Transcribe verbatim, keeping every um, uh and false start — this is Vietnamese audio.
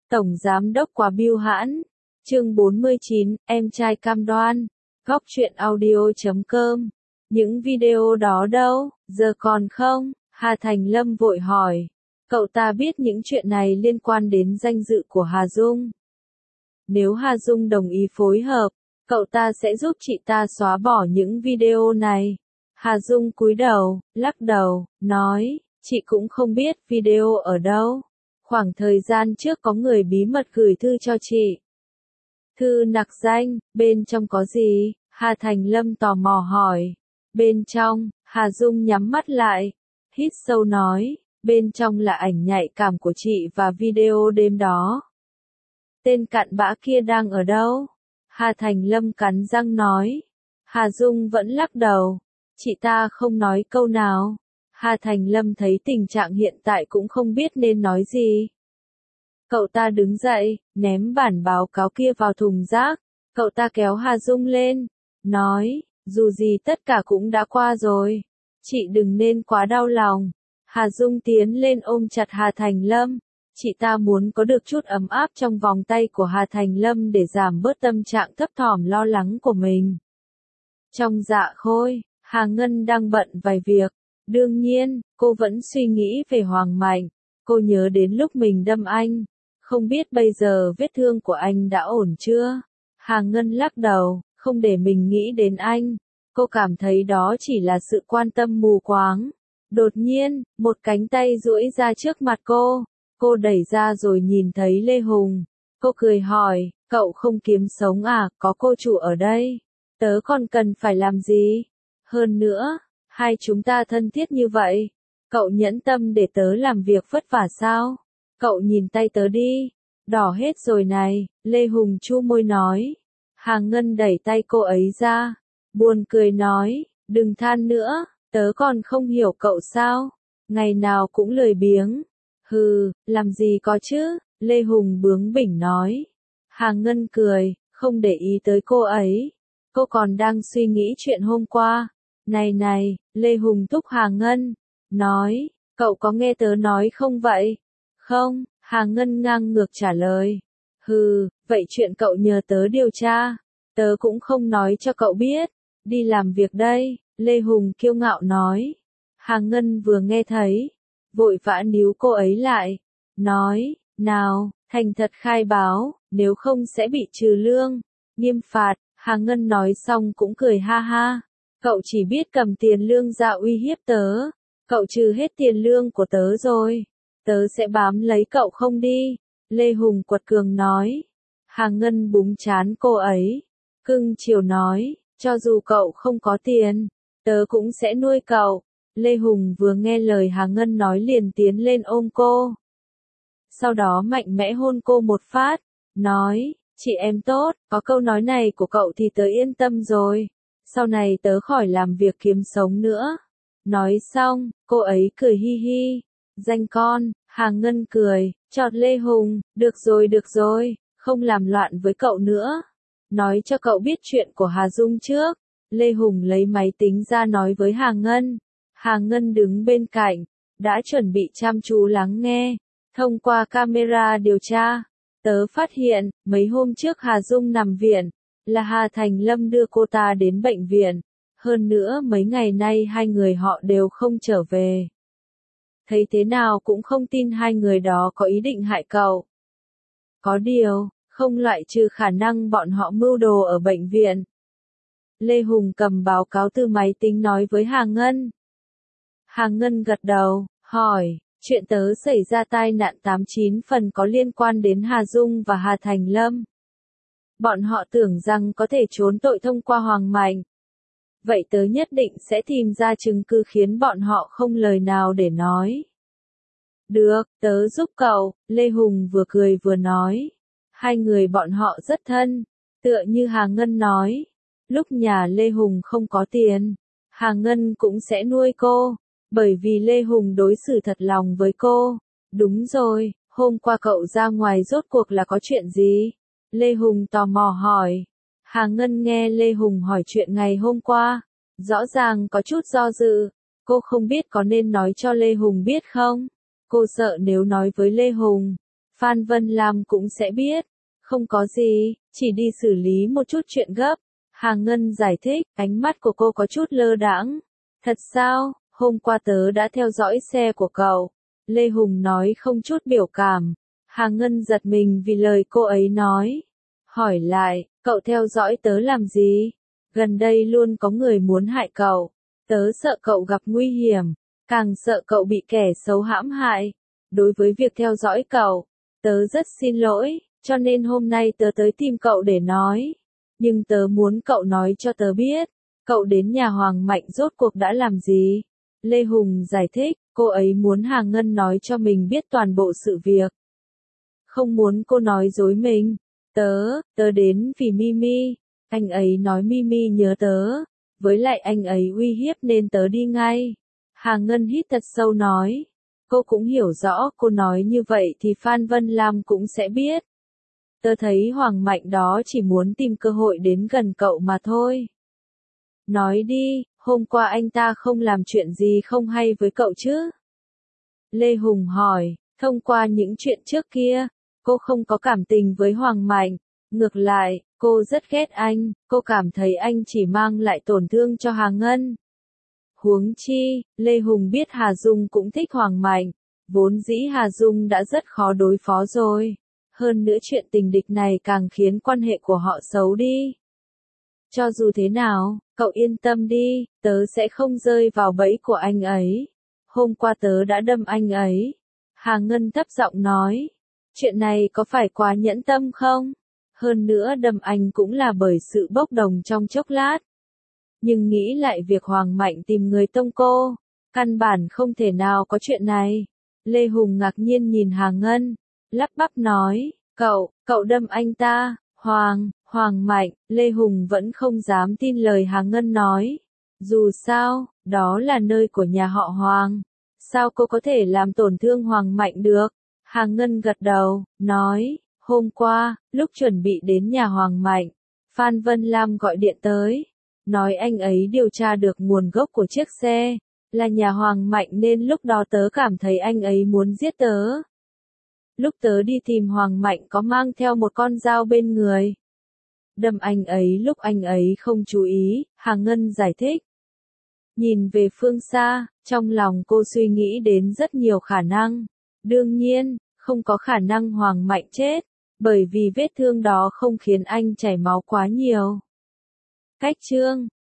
Tổng Giám đốc quá bưu hãn. Chương bốn mươi chín, em trai cam đoan. Góc truyện audio chấm com. Những video đó đâu, giờ còn không? Hà Thành Lâm vội hỏi. Cậu ta biết những chuyện này liên quan đến danh dự của Hà Dung. Nếu Hà Dung đồng ý phối hợp, cậu ta sẽ giúp chị ta xóa bỏ những video này. Hà Dung cúi đầu, lắc đầu, nói, chị cũng không biết video ở đâu. Khoảng thời gian trước có người bí mật gửi thư cho chị. Thư nặc danh, bên trong có gì? Hà Thành Lâm tò mò hỏi. Bên trong, Hà Dung nhắm mắt lại, hít sâu nói, bên trong là ảnh nhạy cảm của chị và video đêm đó. Tên cặn bã kia đang ở đâu? Hà Thành Lâm cắn răng nói. Hà Dung vẫn lắc đầu. Chị ta không nói câu nào. Hà Thành Lâm thấy tình trạng hiện tại cũng không biết nên nói gì. Cậu ta đứng dậy, ném bản báo cáo kia vào thùng rác. Cậu ta kéo Hà Dung lên, nói, dù gì tất cả cũng đã qua rồi. Chị đừng nên quá đau lòng. Hà Dung tiến lên ôm chặt Hà Thành Lâm. Chị ta muốn có được chút ấm áp trong vòng tay của Hà Thành Lâm để giảm bớt tâm trạng thấp thỏm lo lắng của mình. Trong dạ khôi, Hà Ngân đang bận vài việc. Đương nhiên, cô vẫn suy nghĩ về Hoàng Mạnh. Cô nhớ đến lúc mình đâm anh. Không biết bây giờ vết thương của anh đã ổn chưa? Hà Ngân lắc đầu, không để mình nghĩ đến anh. Cô cảm thấy đó chỉ là sự quan tâm mù quáng. Đột nhiên, một cánh tay duỗi ra trước mặt cô. Cô đẩy ra rồi nhìn thấy Lê Hùng. Cô cười hỏi, cậu không kiếm sống à, có cô chủ ở đây. Tớ còn cần phải làm gì? Hơn nữa, hai chúng ta thân thiết như vậy. Cậu nhẫn tâm để tớ làm việc vất vả sao? Cậu nhìn tay tớ đi. Đỏ hết rồi này, Lê Hùng chu môi nói. Hà Ngân đẩy tay cô ấy ra. Buồn cười nói, đừng than nữa, tớ còn không hiểu cậu sao. Ngày nào cũng lười biếng. Hừ, làm gì có chứ, Lê Hùng bướng bỉnh nói. Hà Ngân cười, không để ý tới cô ấy. Cô còn đang suy nghĩ chuyện hôm qua. Này này, Lê Hùng thúc Hà Ngân. Nói, cậu có nghe tớ nói không vậy? Không, Hà Ngân ngang ngược trả lời. Hừ, vậy chuyện cậu nhờ tớ điều tra. Tớ cũng không nói cho cậu biết. Đi làm việc đây, Lê Hùng kiêu ngạo nói. Hà Ngân vừa nghe thấy, vội vã níu cô ấy lại. Nói, nào, thành thật khai báo, nếu không sẽ bị trừ lương, nghiêm phạt. Hà Ngân nói xong cũng cười ha ha. Cậu chỉ biết cầm tiền lương ra uy hiếp tớ. Cậu trừ hết tiền lương của tớ rồi. Tớ sẽ bám lấy cậu không đi. Lê Hùng quật cường nói. Hà Ngân búng trán cô ấy. Cưng chiều nói, cho dù cậu không có tiền, tớ cũng sẽ nuôi cậu. Lê Hùng vừa nghe lời Hà Ngân nói liền tiến lên ôm cô. Sau đó mạnh mẽ hôn cô một phát. Nói, chị em tốt, có câu nói này của cậu thì tớ yên tâm rồi. Sau này tớ khỏi làm việc kiếm sống nữa. Nói xong, cô ấy cười hi hi. Danh con, Hà Ngân cười, chọt Lê Hùng, được rồi được rồi, không làm loạn với cậu nữa. Nói cho cậu biết chuyện của Hà Dung trước. Lê Hùng lấy máy tính ra nói với Hà Ngân. Hà Ngân đứng bên cạnh, đã chuẩn bị chăm chú lắng nghe. Thông qua camera điều tra, tớ phát hiện, mấy hôm trước Hà Dung nằm viện, là Hà Thành Lâm đưa cô ta đến bệnh viện. Hơn nữa mấy ngày nay hai người họ đều không trở về. Thấy thế nào cũng không tin hai người đó có ý định hại cậu. Có điều, không loại trừ khả năng bọn họ mưu đồ ở bệnh viện. Lê Hùng cầm báo cáo từ máy tính nói với Hà Ngân. Hà Ngân gật đầu, hỏi, chuyện tớ xảy ra tai nạn tám chín phần có liên quan đến Hà Dung và Hà Thành Lâm. Bọn họ tưởng rằng có thể trốn tội thông qua Hoàng Mạnh. Vậy tớ nhất định sẽ tìm ra chứng cứ khiến bọn họ không lời nào để nói. Được, tớ giúp cậu, Lê Hùng vừa cười vừa nói. Hai người bọn họ rất thân, tựa như Hà Ngân nói. Lúc nhà Lê Hùng không có tiền, Hà Ngân cũng sẽ nuôi cô, bởi vì Lê Hùng đối xử thật lòng với cô. Đúng rồi, hôm qua cậu ra ngoài rốt cuộc là có chuyện gì? Lê Hùng tò mò hỏi. Hà Ngân nghe Lê Hùng hỏi chuyện ngày hôm qua, rõ ràng có chút do dự. Cô không biết có nên nói cho Lê Hùng biết không? Cô sợ nếu nói với Lê Hùng, Phan Vân Lam cũng sẽ biết. Không có gì, chỉ đi xử lý một chút chuyện gấp. Hà Ngân giải thích, ánh mắt của cô có chút lơ đãng. Thật sao, hôm qua tớ đã theo dõi xe của cậu. Lê Hùng nói không chút biểu cảm. Hà Ngân giật mình vì lời cô ấy nói. Hỏi lại, cậu theo dõi tớ làm gì? Gần đây luôn có người muốn hại cậu. Tớ sợ cậu gặp nguy hiểm, càng sợ cậu bị kẻ xấu hãm hại. Đối với việc theo dõi cậu, tớ rất xin lỗi, cho nên hôm nay tớ tới tìm cậu để nói. Nhưng tớ muốn cậu nói cho tớ biết, cậu đến nhà Hoàng Mạnh rốt cuộc đã làm gì? Lê Hùng giải thích, cô ấy muốn Hà Ngân nói cho mình biết toàn bộ sự việc. Không muốn cô nói dối mình. Tớ, tớ đến vì Mimi. Anh ấy nói Mimi nhớ tớ. Với lại anh ấy uy hiếp nên tớ đi ngay. Hà Ngân hít thật sâu nói. Cô cũng hiểu rõ cô nói như vậy thì Phan Vân Lam cũng sẽ biết. Tớ thấy Hoàng Mạnh đó chỉ muốn tìm cơ hội đến gần cậu mà thôi. Nói đi, hôm qua anh ta không làm chuyện gì không hay với cậu chứ? Lê Hùng hỏi, thông qua những chuyện trước kia, cô không có cảm tình với Hoàng Mạnh. Ngược lại, cô rất ghét anh, cô cảm thấy anh chỉ mang lại tổn thương cho Hà Ngân. Huống chi, Lê Hùng biết Hà Dung cũng thích Hoàng Mạnh, vốn dĩ Hà Dung đã rất khó đối phó rồi. Hơn nữa chuyện tình địch này càng khiến quan hệ của họ xấu đi. Cho dù thế nào, cậu yên tâm đi, tớ sẽ không rơi vào bẫy của anh ấy. Hôm qua tớ đã đâm anh ấy. Hà Ngân thấp giọng nói, chuyện này có phải quá nhẫn tâm không? Hơn nữa đâm anh cũng là bởi sự bốc đồng trong chốc lát. Nhưng nghĩ lại việc Hoàng Mạnh tìm người tông cô, căn bản không thể nào có chuyện này. Lê Hùng ngạc nhiên nhìn Hà Ngân, lắp bắp nói, cậu, cậu đâm anh ta, Hoàng, Hoàng Mạnh. Lê Hùng vẫn không dám tin lời Hà Ngân nói. Dù sao, đó là nơi của nhà họ Hoàng. Sao cô có thể làm tổn thương Hoàng Mạnh được? Hà Ngân gật đầu, nói, hôm qua, lúc chuẩn bị đến nhà Hoàng Mạnh, Phan Vân Lam gọi điện tới, nói anh ấy điều tra được nguồn gốc của chiếc xe, là nhà Hoàng Mạnh nên lúc đó tớ cảm thấy anh ấy muốn giết tớ. Lúc tớ đi tìm Hoàng Mạnh có mang theo một con dao bên người. Đâm anh ấy lúc anh ấy không chú ý, Hà Ngân giải thích. Nhìn về phương xa, trong lòng cô suy nghĩ đến rất nhiều khả năng. Đương nhiên, không có khả năng Hoàng Mạnh chết, bởi vì vết thương đó không khiến anh chảy máu quá nhiều. Cách chương